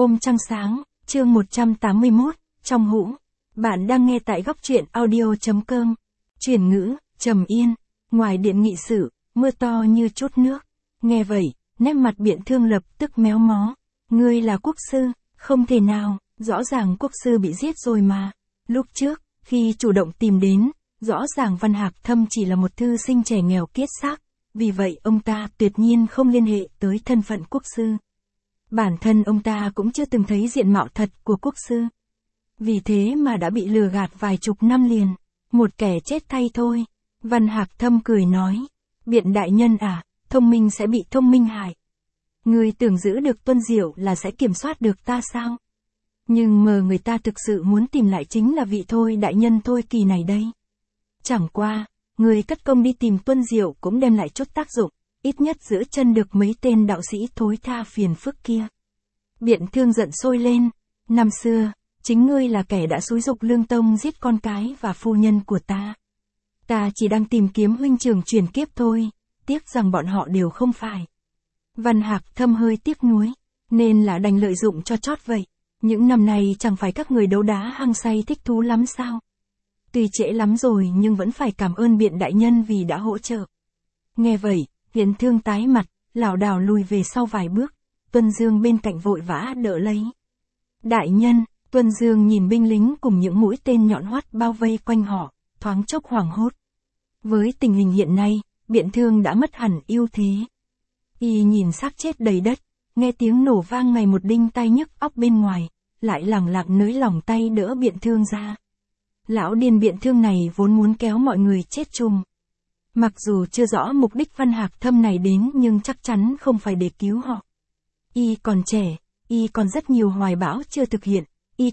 Hôm trăng sáng, chương 181, trong hũ. Bạn đang nghe tại góc truyện audio.com. Chuyển ngữ, trầm yên. Ngoài điện nghị sự, mưa to như chút nước. Nghe vậy, nét mặt Biện Thương lập tức méo mó. Ngươi là quốc sư, không thể nào, rõ ràng quốc sư bị giết rồi mà. Lúc trước, khi chủ động tìm đến, rõ ràng Văn Hạc Thâm chỉ là một thư sinh trẻ nghèo kiết xác. Vì vậy ông ta tuyệt nhiên không liên hệ tới thân phận quốc sư. Bản thân ông ta cũng chưa từng thấy diện mạo thật của quốc sư. Vì thế mà đã bị lừa gạt vài chục năm liền. Một kẻ chết thay thôi. Văn Hạc Thâm cười nói. Biện đại nhân à, thông minh sẽ bị thông minh hại. Người tưởng giữ được Tuân Diệu là sẽ kiểm soát được ta sao? Nhưng mà người ta thực sự muốn tìm lại chính là vị Thôi đại nhân Thôi Kỳ này đây. Chẳng qua, người cất công đi tìm Tuân Diệu cũng đem lại chút tác dụng. Ít nhất giữ chân được mấy tên đạo sĩ thối tha phiền phức kia. Biện Thương giận sôi lên. Năm xưa, chính ngươi là kẻ đã xúi giục Lương Tông giết con cái và phu nhân của ta. Ta chỉ đang tìm kiếm huynh trưởng chuyển kiếp thôi, tiếc rằng bọn họ đều không phải. Văn Hạc Thâm hơi tiếc nuối, nên là đành lợi dụng cho chót vậy. Những năm này chẳng phải các người đấu đá hăng say thích thú lắm sao? Tuy trễ lắm rồi nhưng vẫn phải cảm ơn Biện đại nhân vì đã hỗ trợ. Nghe vậy, Biện Thương tái mặt, lảo đảo lùi về sau vài bước. Tuân Dương bên cạnh vội vã đỡ lấy. Đại nhân, Tuân Dương nhìn binh lính cùng những mũi tên nhọn hoắt bao vây quanh họ, thoáng chốc hoảng hốt. Với tình hình hiện nay, Biện Thương đã mất hẳn ưu thế. Y nhìn xác chết đầy đất, nghe tiếng nổ vang ngày một đinh tai nhức óc bên ngoài, lại lẳng lặng nới lỏng tay đỡ Biện Thương ra. Lão điên Biện Thương này vốn muốn kéo mọi người chết chung. Mặc dù chưa rõ mục đích Văn Hạc Thâm này đến nhưng chắc chắn không phải để cứu họ. Y còn trẻ, Y còn rất nhiều hoài bão chưa thực hiện, Y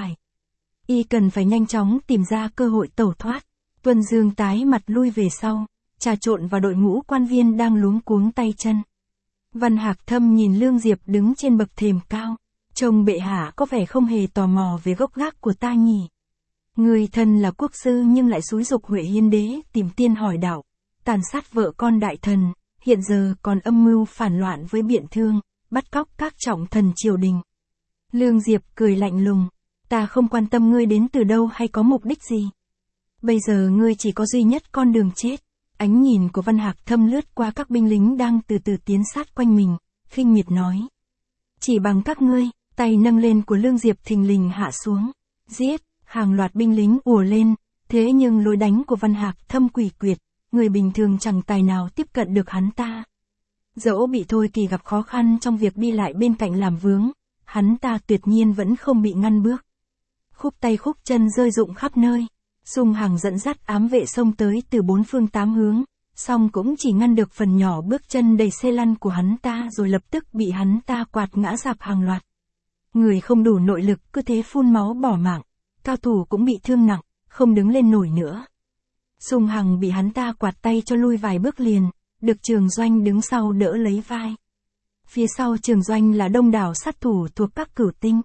cần phải nhanh chóng tìm ra cơ hội tẩu thoát. Tuân Dương tái mặt lui về sau, trà trộn vào đội ngũ quan viên đang luống cuống tay chân. Văn Hạc Thâm nhìn Lương Diệp đứng trên bậc thềm cao, trông bệ hạ có vẻ không hề tò mò về gốc gác của ta nhỉ. Người thân là quốc sư nhưng lại xúi giục Huệ Hiên đế tìm tiên hỏi đạo, tàn sát vợ con đại thần, hiện giờ còn âm mưu phản loạn với Biện Thương, bắt cóc các trọng thần triều đình. Lương Diệp cười lạnh lùng, ta không quan tâm ngươi đến từ đâu hay có mục đích gì. Bây giờ ngươi chỉ có duy nhất con đường chết. Ánh nhìn của Văn Hạc Thâm lướt qua các binh lính đang từ từ tiến sát quanh mình, khinh miệt nói. Chỉ bằng các ngươi, tay nâng lên của Lương Diệp thình lình hạ xuống. Giết, hàng loạt binh lính ùa lên, thế nhưng lối đánh của Văn Hạc Thâm quỷ quyệt, người bình thường chẳng tài nào tiếp cận được hắn ta. Dẫu bị Thôi Kỳ gặp khó khăn trong việc đi lại bên cạnh làm vướng, hắn ta tuyệt nhiên vẫn không bị ngăn bước. Khúc tay khúc chân rơi rụng khắp nơi. Sung Hằng dẫn dắt ám vệ xông tới từ bốn phương tám hướng, song cũng chỉ ngăn được phần nhỏ bước chân đầy xe lăn của hắn ta rồi lập tức bị hắn ta quạt ngã rạp hàng loạt. Người không đủ nội lực cứ thế phun máu bỏ mạng, cao thủ cũng bị thương nặng, không đứng lên nổi nữa. Sung Hằng bị hắn ta quạt tay cho lui vài bước liền, được Trường Doanh đứng sau đỡ lấy vai. Phía sau Trường Doanh là đông đảo sát thủ thuộc các cửu tinh.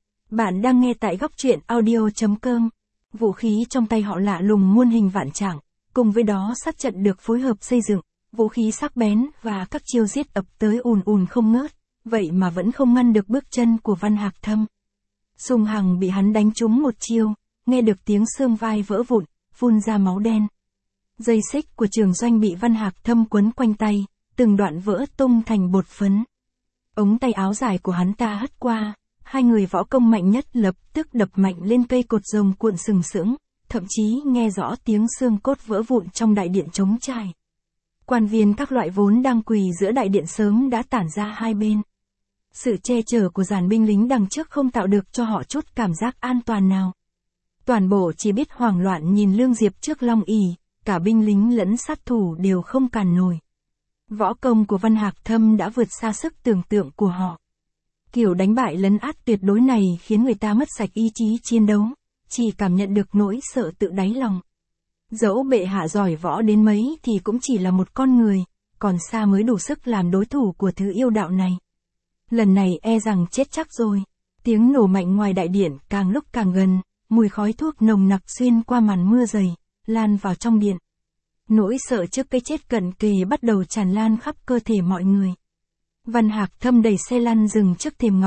Bạn đang nghe tại góc truyện audio.com. Vũ khí trong tay họ lạ lùng muôn hình vạn trạng, cùng với đó sát trận được phối hợp xây dựng, vũ khí sắc bén và các chiêu giết ập tới ùn ùn không ngớt, vậy mà vẫn không ngăn được bước chân của Văn Hạc Thâm. Sung Hằng bị hắn đánh trúng một chiêu, nghe được tiếng xương vai vỡ vụn, phun ra máu đen. Dây xích của Trường Doanh bị Văn Hạc Thâm quấn quanh tay, từng đoạn vỡ tung thành bột phấn. Ống tay áo dài của hắn ta hất qua. Hai người võ công mạnh nhất lập tức đập mạnh lên cây cột rồng cuộn sừng sững, thậm chí nghe rõ tiếng xương cốt vỡ vụn trong đại điện trống trải. Quan viên các loại vốn đang quỳ giữa đại điện sớm đã tản ra hai bên. Sự che chở của dàn binh lính đằng trước không tạo được cho họ chút cảm giác an toàn nào. Toàn bộ chỉ biết hoảng loạn nhìn Lương Diệp trước long ỷ, cả binh lính lẫn sát thủ đều không cản nổi. Võ công của Văn Hạc Thâm đã vượt xa sức tưởng tượng của họ. Kiểu đánh bại lấn át tuyệt đối này khiến người ta mất sạch ý chí chiến đấu, chỉ cảm nhận được nỗi sợ tự đáy lòng. Dẫu bệ hạ giỏi võ đến mấy thì cũng chỉ là một con người, còn xa mới đủ sức làm đối thủ của thứ yêu đạo này. Lần này e rằng chết chắc rồi. Tiếng nổ mạnh ngoài đại điện càng lúc càng gần, mùi khói thuốc nồng nặc xuyên qua màn mưa dày, lan vào trong điện. Nỗi sợ trước cái chết cận kề bắt đầu tràn lan khắp cơ thể mọi người. Văn Hạc Thâm đẩy xe lăn dừng trước thềm ngọc,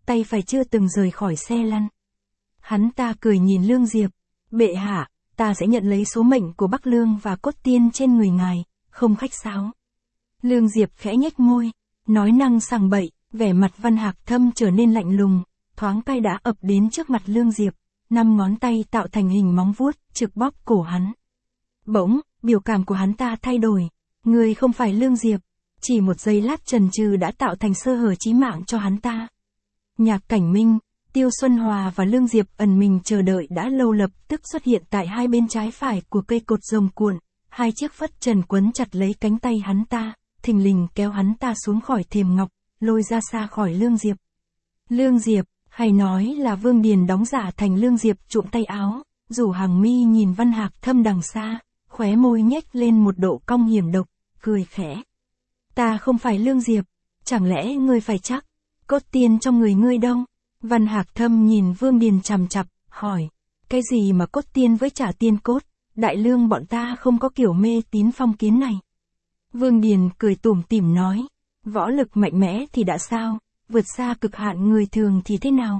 tay phải chưa từng rời khỏi xe lăn. Hắn ta cười nhìn Lương Diệp, bệ hạ, ta sẽ nhận lấy số mệnh của Bắc Lương và cốt tiên trên người ngài, không khách sáo. Lương Diệp khẽ nhếch môi, nói năng sằng bậy, vẻ mặt Văn Hạc Thâm trở nên lạnh lùng, thoáng cái đã ập đến trước mặt Lương Diệp, 5 ngón tay tạo thành hình móng vuốt, trực bóp cổ hắn. Bỗng, biểu cảm của hắn ta thay đổi, người không phải Lương Diệp, chỉ một giây lát chần chừ đã tạo thành sơ hở chí mạng cho hắn ta. Nhạc Cảnh Minh, Tiêu Xuân Hòa và Lương Diệp ẩn mình chờ đợi đã lâu lập tức xuất hiện tại hai bên trái phải của cây cột rồng cuộn, hai chiếc phất trần quấn chặt lấy cánh tay hắn ta, thình lình kéo hắn ta xuống khỏi thềm ngọc, lôi ra xa khỏi Lương Diệp. Lương Diệp, hay nói là Vương Điền đóng giả thành Lương Diệp trụm tay áo, rủ hàng mi nhìn Văn Hạc Thâm đằng xa, khóe môi nhếch lên một độ cong hiểm độc, cười khẽ. Ta không phải Lương Diệp, chẳng lẽ ngươi phải chắc, cốt tiên trong người ngươi đâu? Văn Hạc Thâm nhìn Vương Điền chằm chằm, hỏi, cái gì mà cốt tiên với trả tiên cốt, đại lương bọn ta không có kiểu mê tín phong kiến này. Vương Điền cười tủm tỉm nói, võ lực mạnh mẽ thì đã sao, vượt xa cực hạn người thường thì thế nào?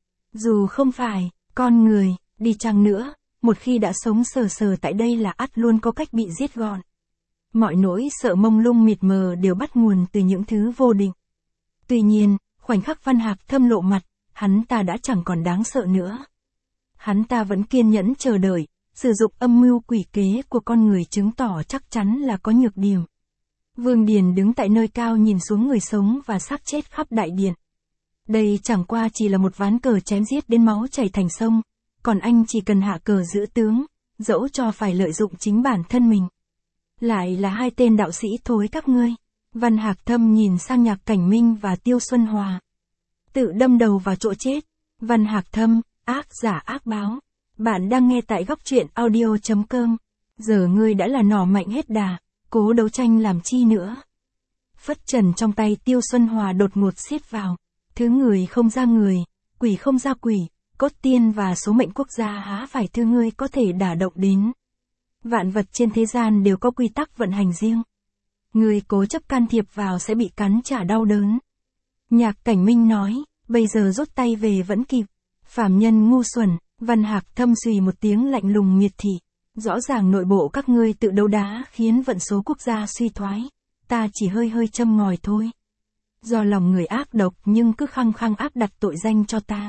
Dù không phải, con người, đi chăng nữa, một khi đã sống sờ sờ tại đây là ắt luôn có cách bị giết gọn. Mọi nỗi sợ mông lung mịt mờ đều bắt nguồn từ những thứ vô định. Tuy nhiên, khoảnh khắc Văn Hạc Thâm lộ mặt, hắn ta đã chẳng còn đáng sợ nữa. Hắn ta vẫn kiên nhẫn chờ đợi, sử dụng âm mưu quỷ kế của con người chứng tỏ chắc chắn là có nhược điểm. Vương Điền đứng tại nơi cao nhìn xuống người sống và xác chết khắp đại điện. Đây chẳng qua chỉ là một ván cờ chém giết đến máu chảy thành sông, còn anh chỉ cần hạ cờ giữ tướng, dẫu cho phải lợi dụng chính bản thân mình. Lại là hai tên đạo sĩ thối các ngươi. Văn Hạc Thâm nhìn sang Nhạc Cảnh Minh và Tiêu Xuân Hòa. Tự đâm đầu vào chỗ chết. Văn Hạc Thâm, ác giả ác báo. Bạn đang nghe tại góc truyện audio.com. Giờ ngươi đã là nỏ mạnh hết đà, cố đấu tranh làm chi nữa. Phất trần trong tay Tiêu Xuân Hòa đột ngột siết vào. Thứ người không ra người, quỷ không ra quỷ, cốt tiên và số mệnh quốc gia há phải thứ ngươi có thể đả động đến. Vạn vật trên thế gian đều có quy tắc vận hành riêng. Người cố chấp can thiệp vào sẽ bị cắn trả đau đớn. Nhạc Cảnh Minh nói, bây giờ rút tay về vẫn kịp. Phàm nhân ngu xuẩn. Văn Hạc Thâm xùy một tiếng lạnh lùng miệt thị. Rõ ràng nội bộ các ngươi tự đấu đá khiến vận số quốc gia suy thoái. Ta chỉ hơi châm ngòi thôi. Do lòng người ác độc nhưng cứ khăng khăng áp đặt tội danh cho ta.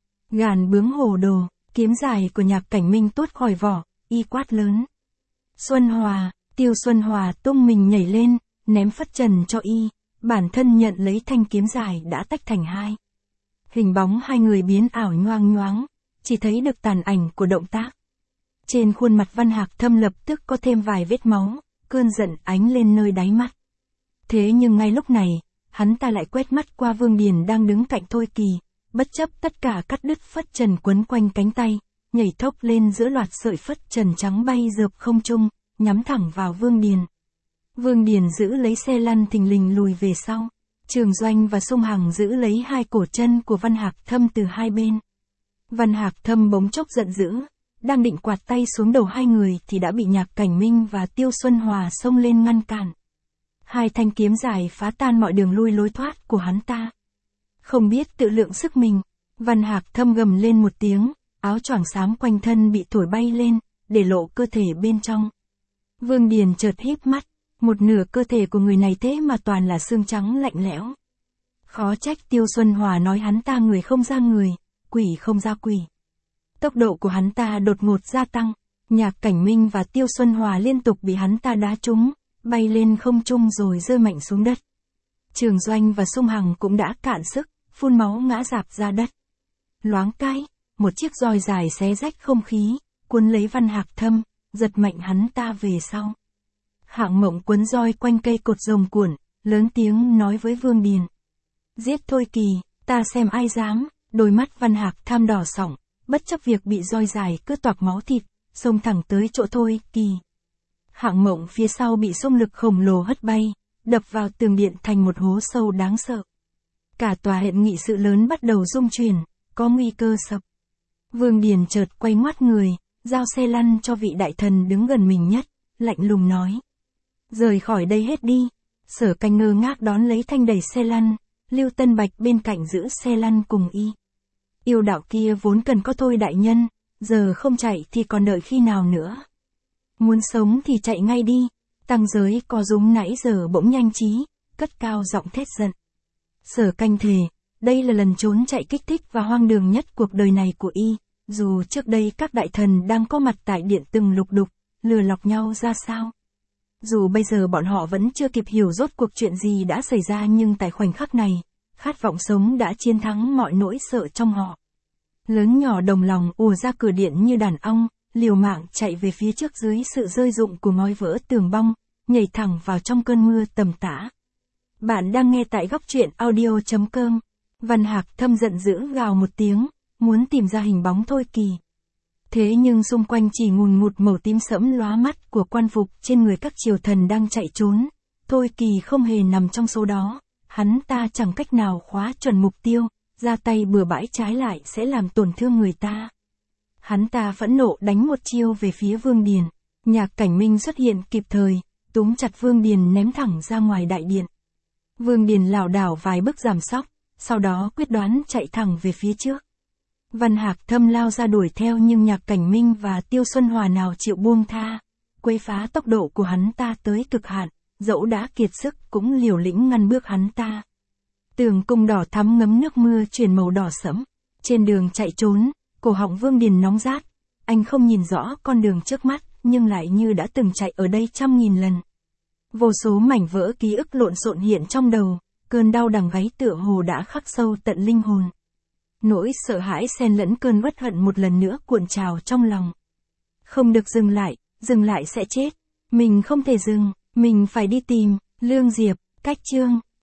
Gàn bướng hồ đồ, kiếm dài của Nhạc Cảnh Minh tuốt khỏi vỏ, y quát lớn. Xuân Hòa, Tiêu Xuân Hòa tung mình nhảy lên, ném phất trần cho y, bản thân nhận lấy thanh kiếm dài đã tách thành hai. Hình bóng hai người biến ảo nhoang nhoáng, chỉ thấy được tàn ảnh của động tác. Trên khuôn mặt Văn Hạc Thâm lập tức có thêm vài vết máu, cơn giận ánh lên nơi đáy mắt. Thế nhưng ngay lúc này, hắn ta lại quét mắt qua Vương Điền đang đứng cạnh Thôi Kỳ, bất chấp tất cả cắt đứt phất trần quấn quanh cánh tay, nhảy thốc lên giữa loạt sợi phất trần trắng bay rợp không trung, nhắm thẳng vào Vương Điền. Vương Điền giữ lấy xe lăn thình lình lùi về sau. Trường Doanh và Sung Hằng giữ lấy hai cổ chân của Văn Hạc Thâm từ hai bên. Văn Hạc Thâm bỗng chốc giận dữ, đang định quạt tay xuống đầu hai người thì đã bị Nhạc Cảnh Minh và Tiêu Xuân Hòa xông lên ngăn cản. Hai thanh kiếm dài phá tan mọi đường lui lối thoát của hắn ta. Không biết tự lượng sức mình, Văn Hạc Thâm gầm lên một tiếng, áo choàng xám quanh thân bị thổi bay lên, để lộ cơ thể bên trong. Vương Điền chợt híp mắt, một nửa cơ thể của người này thế mà toàn là xương trắng lạnh lẽo. Khó trách Tiêu Xuân Hòa nói hắn ta người không ra người, quỷ không ra quỷ. Tốc độ của hắn ta đột ngột gia tăng, Nhạc Cảnh Minh và Tiêu Xuân Hòa liên tục bị hắn ta đá trúng, bay lên không trung rồi rơi mạnh xuống đất. Trường Doanh và Sung Hằng cũng đã cạn sức, phun máu ngã rạp ra đất. Loáng cái, một chiếc roi dài xé rách không khí, cuốn lấy Văn Hạc Thâm, giật mạnh hắn ta về sau. Hạng Mộng quấn roi quanh cây cột rồng cuộn, lớn tiếng nói với Vương Điền. Giết Thôi Kỳ, ta xem ai dám. Đôi mắt Văn Hạc Tham đỏ sọng, bất chấp việc bị roi dài cứ toạc máu thịt, xông thẳng tới chỗ Thôi Kỳ. Hạng Mộng phía sau bị xung lực khổng lồ hất bay, đập vào tường điện thành một hố sâu đáng sợ. Cả tòa hiện nghị sự lớn bắt đầu rung chuyển, có nguy cơ sập. Vương Điền chợt quay ngoắt người, giao xe lăn cho vị đại thần đứng gần mình nhất, lạnh lùng nói. Rời khỏi đây hết đi. Sở Canh ngơ ngác đón lấy thanh đẩy xe lăn, Lưu Tân Bạch bên cạnh giữ xe lăn cùng y. Yêu đạo kia vốn cần có thôi đại nhân, giờ không chạy thì còn đợi khi nào nữa. Muốn sống thì chạy ngay đi. Tăng giới có rúm nãy giờ bỗng nhanh trí, cất cao giọng thét giận. Sở Canh thề, đây là lần trốn chạy kích thích và hoang đường nhất cuộc đời này của y, dù trước đây các đại thần đang có mặt tại điện từng lục đục, lừa lọc nhau ra sao. Dù bây giờ bọn họ vẫn chưa kịp hiểu rốt cuộc chuyện gì đã xảy ra, nhưng tại khoảnh khắc này, khát vọng sống đã chiến thắng mọi nỗi sợ trong họ. Lớn nhỏ đồng lòng ùa ra cửa điện như đàn ong, liều mạng chạy về phía trước dưới sự rơi rụng của ngói vỡ tường bong, nhảy thẳng vào trong cơn mưa tầm tã. Bạn đang nghe tại góc truyện audio.com. Văn Hạc Thâm giận dữ gào một tiếng, muốn tìm ra hình bóng Thôi Kỳ. Thế nhưng xung quanh chỉ ngùn ngụt màu tím sẫm lóa mắt của quan phục trên người các triều thần đang chạy trốn. Thôi Kỳ không hề nằm trong số đó, hắn ta chẳng cách nào khóa chuẩn mục tiêu, ra tay bừa bãi trái lại sẽ làm tổn thương người ta. Hắn ta phẫn nộ đánh một chiêu về phía Vương Điền. Nhạc Cảnh Minh xuất hiện kịp thời, túm chặt Vương Điền ném thẳng ra ngoài đại điện. Vương Điền lảo đảo vài bước giảm sóc, sau đó quyết đoán chạy thẳng về phía trước. Văn Hạc Thâm lao ra đuổi theo nhưng Nhạc Cảnh Minh và Tiêu Xuân Hòa nào chịu buông tha, quấy phá tốc độ của hắn ta tới cực hạn, dẫu đã kiệt sức cũng liều lĩnh ngăn bước hắn ta. Tường cung đỏ thắm ngấm nước mưa chuyển màu đỏ sẫm. Trên đường chạy trốn, cổ họng Vương Điền nóng rát. Anh không nhìn rõ con đường trước mắt, nhưng lại như đã từng chạy ở đây 100.000 lần. Vô số mảnh vỡ ký ức lộn xộn hiện trong đầu, cơn đau đằng gáy tựa hồ đã khắc sâu tận linh hồn. Nỗi sợ hãi xen lẫn cơn uất hận một lần nữa cuộn trào trong lòng. Không được dừng lại sẽ chết. Mình không thể dừng, mình phải đi tìm. Lương Diệp, Cách Chương.